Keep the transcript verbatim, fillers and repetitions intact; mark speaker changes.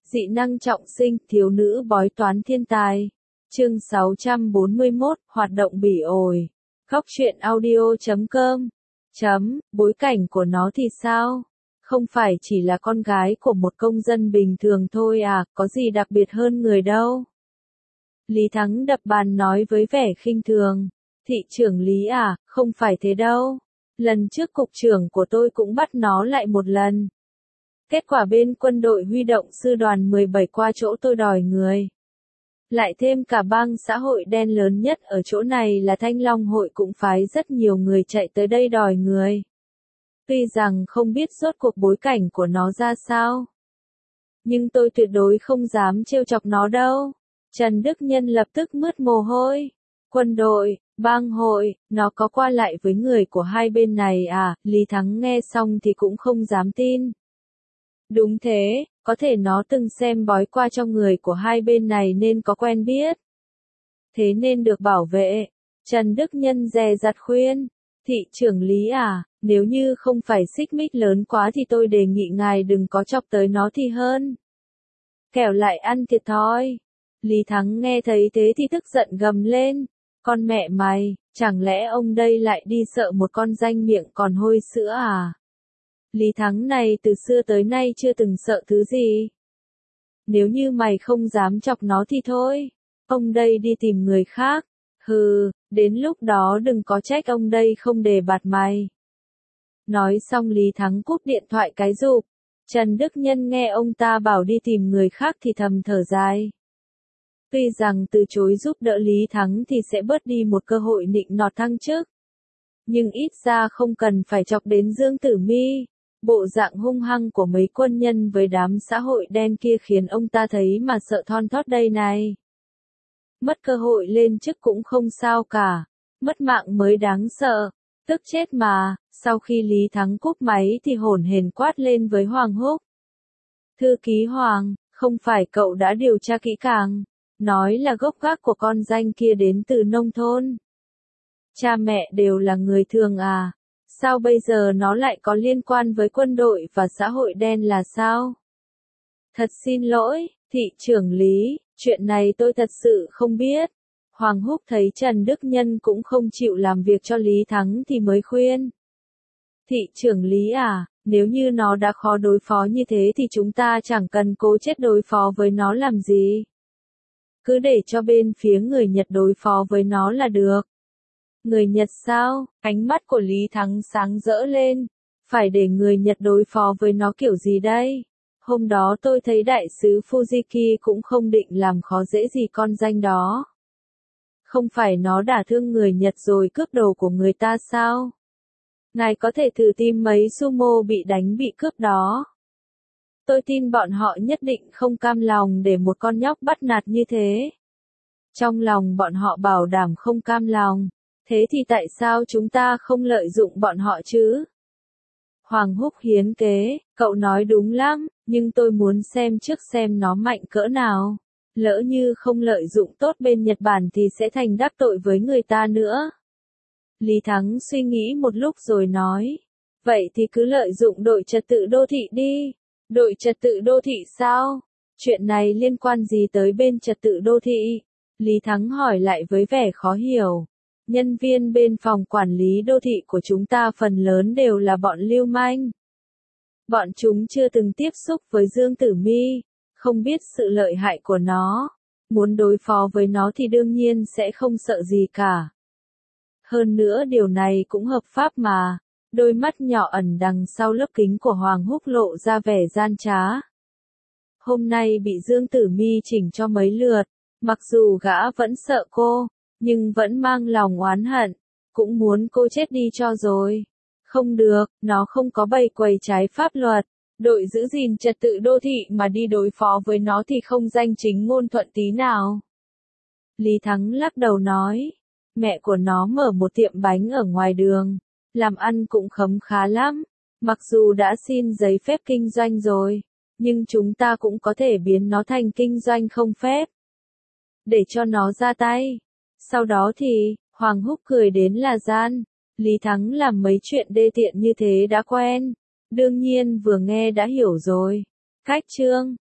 Speaker 1: Dị năng trọng sinh, thiếu nữ bói toán thiên tài. Chương sáu trăm bốn mươi mốt, hoạt động bỉ ổi. Góc truyện audio chấm com. Chấm, bối cảnh của nó thì sao? Không phải chỉ là con gái của một công dân bình thường thôi à, có gì đặc biệt hơn người đâu. Lý Thắng đập bàn nói với vẻ khinh thường. Thị trưởng Lý à, không phải thế đâu. Lần trước cục trưởng của tôi cũng bắt nó lại một lần. Kết quả bên quân đội huy động sư đoàn mười bảy qua chỗ tôi đòi người. Lại thêm cả bang xã hội đen lớn nhất ở chỗ này là Thanh Long hội cũng phái rất nhiều người chạy tới đây đòi người. Tuy rằng không biết rốt cuộc bối cảnh của nó ra sao. Nhưng tôi tuyệt đối không dám trêu chọc nó đâu. Trần Đức Nhân lập tức mướt mồ hôi. Quân đội, bang hội, nó có qua lại với người của hai bên này à? Lý Thắng nghe xong thì cũng không dám tin. Đúng thế, có thể nó từng xem bói qua cho người của hai bên này nên có quen biết. Thế nên được bảo vệ. Trần Đức Nhân dè dặt khuyên. Thị trưởng Lý à, nếu như không phải xích mích lớn quá thì tôi đề nghị ngài đừng có chọc tới nó thì hơn. Kẻo lại ăn thiệt thòi. Lý Thắng nghe thấy thế thì tức giận gầm lên. Con mẹ mày, chẳng lẽ ông đây lại đi sợ một con danh miệng còn hôi sữa à? Lý Thắng này từ xưa tới nay chưa từng sợ thứ gì. Nếu như mày không dám chọc nó thì thôi. Ông đây đi tìm người khác. Hừ, đến lúc đó đừng có trách ông đây không đề bạt mày. Nói xong Lý Thắng cúp điện thoại cái rụp. Trần Đức Nhân nghe ông ta bảo đi tìm người khác thì thầm thở dài. Tuy rằng từ chối giúp đỡ Lý Thắng thì sẽ bớt đi một cơ hội nịnh nọt thăng chức. Nhưng ít ra không cần phải chọc đến Dương Tử Mi. Bộ dạng hung hăng của mấy quân nhân với đám xã hội đen kia khiến ông ta thấy mà sợ thon thót đây này. Mất cơ hội lên chức cũng không sao cả. Mất mạng mới đáng sợ. Tức chết mà. Sau khi Lý Thắng cúp máy thì hổn hển quát lên với Hoàng Húc. Thư ký Hoàng, không phải cậu đã điều tra kỹ càng. Nói là gốc gác của con danh kia đến từ nông thôn. Cha mẹ đều là người thường à? Sao bây giờ nó lại có liên quan với quân đội và xã hội đen là sao? Thật xin lỗi, thị trưởng Lý, chuyện này tôi thật sự không biết. Hoàng Húc thấy Trần Đức Nhân cũng không chịu làm việc cho Lý Thắng thì mới khuyên. Thị trưởng Lý à, nếu như nó đã khó đối phó như thế thì chúng ta chẳng cần cố chết đối phó với nó làm gì. Cứ để cho bên phía người Nhật đối phó với nó là được. Người Nhật sao? Ánh mắt của Lý Thắng sáng rỡ lên. Phải để người Nhật đối phó với nó kiểu gì đây? Hôm đó tôi thấy đại sứ Fujiki cũng không định làm khó dễ gì con danh đó. Không phải nó đả thương người Nhật rồi cướp đồ của người ta sao? Ngài có thể thử tìm mấy sumo bị đánh bị cướp đó. Tôi tin bọn họ nhất định không cam lòng để một con nhóc bắt nạt như thế. Trong lòng bọn họ bảo đảm không cam lòng. Thế thì tại sao chúng ta không lợi dụng bọn họ chứ? Hoàng Húc hiến kế, cậu nói đúng lắm, nhưng tôi muốn xem trước xem nó mạnh cỡ nào. Lỡ như không lợi dụng tốt bên Nhật Bản thì sẽ thành đắc tội với người ta nữa. Lý Thắng suy nghĩ một lúc rồi nói. Vậy thì cứ lợi dụng đội trật tự đô thị đi. Đội trật tự đô thị sao? Chuyện này liên quan gì tới bên trật tự đô thị? Lý Thắng hỏi lại với vẻ khó hiểu. Nhân viên bên phòng quản lý đô thị của chúng ta phần lớn đều là bọn lưu manh. Bọn chúng chưa từng tiếp xúc với Dương Tử Mi, không biết sự lợi hại của nó. Muốn đối phó với nó thì đương nhiên sẽ không sợ gì cả. Hơn nữa điều này cũng hợp pháp mà. Đôi mắt nhỏ ẩn đằng sau lớp kính của Hoàng Húc lộ ra vẻ gian trá. Hôm nay bị Dương Tử Mi chỉnh cho mấy lượt, mặc dù gã vẫn sợ cô, nhưng vẫn mang lòng oán hận, cũng muốn cô chết đi cho rồi. Không được, nó không có bày quầy trái pháp luật. Đội giữ gìn trật tự đô thị mà đi đối phó với nó thì không danh chính ngôn thuận tí nào. Lý Thắng lắc đầu nói, mẹ của nó mở một tiệm bánh ở ngoài đường, làm ăn cũng khấm khá lắm, mặc dù đã xin giấy phép kinh doanh rồi, nhưng chúng ta cũng có thể biến nó thành kinh doanh không phép. Để cho nó ra tay. Sau đó thì, Hoàng Húc cười đến là gian. Lý Thắng làm mấy chuyện đê tiện như thế đã quen. Đương nhiên vừa nghe đã hiểu rồi. Cách chương.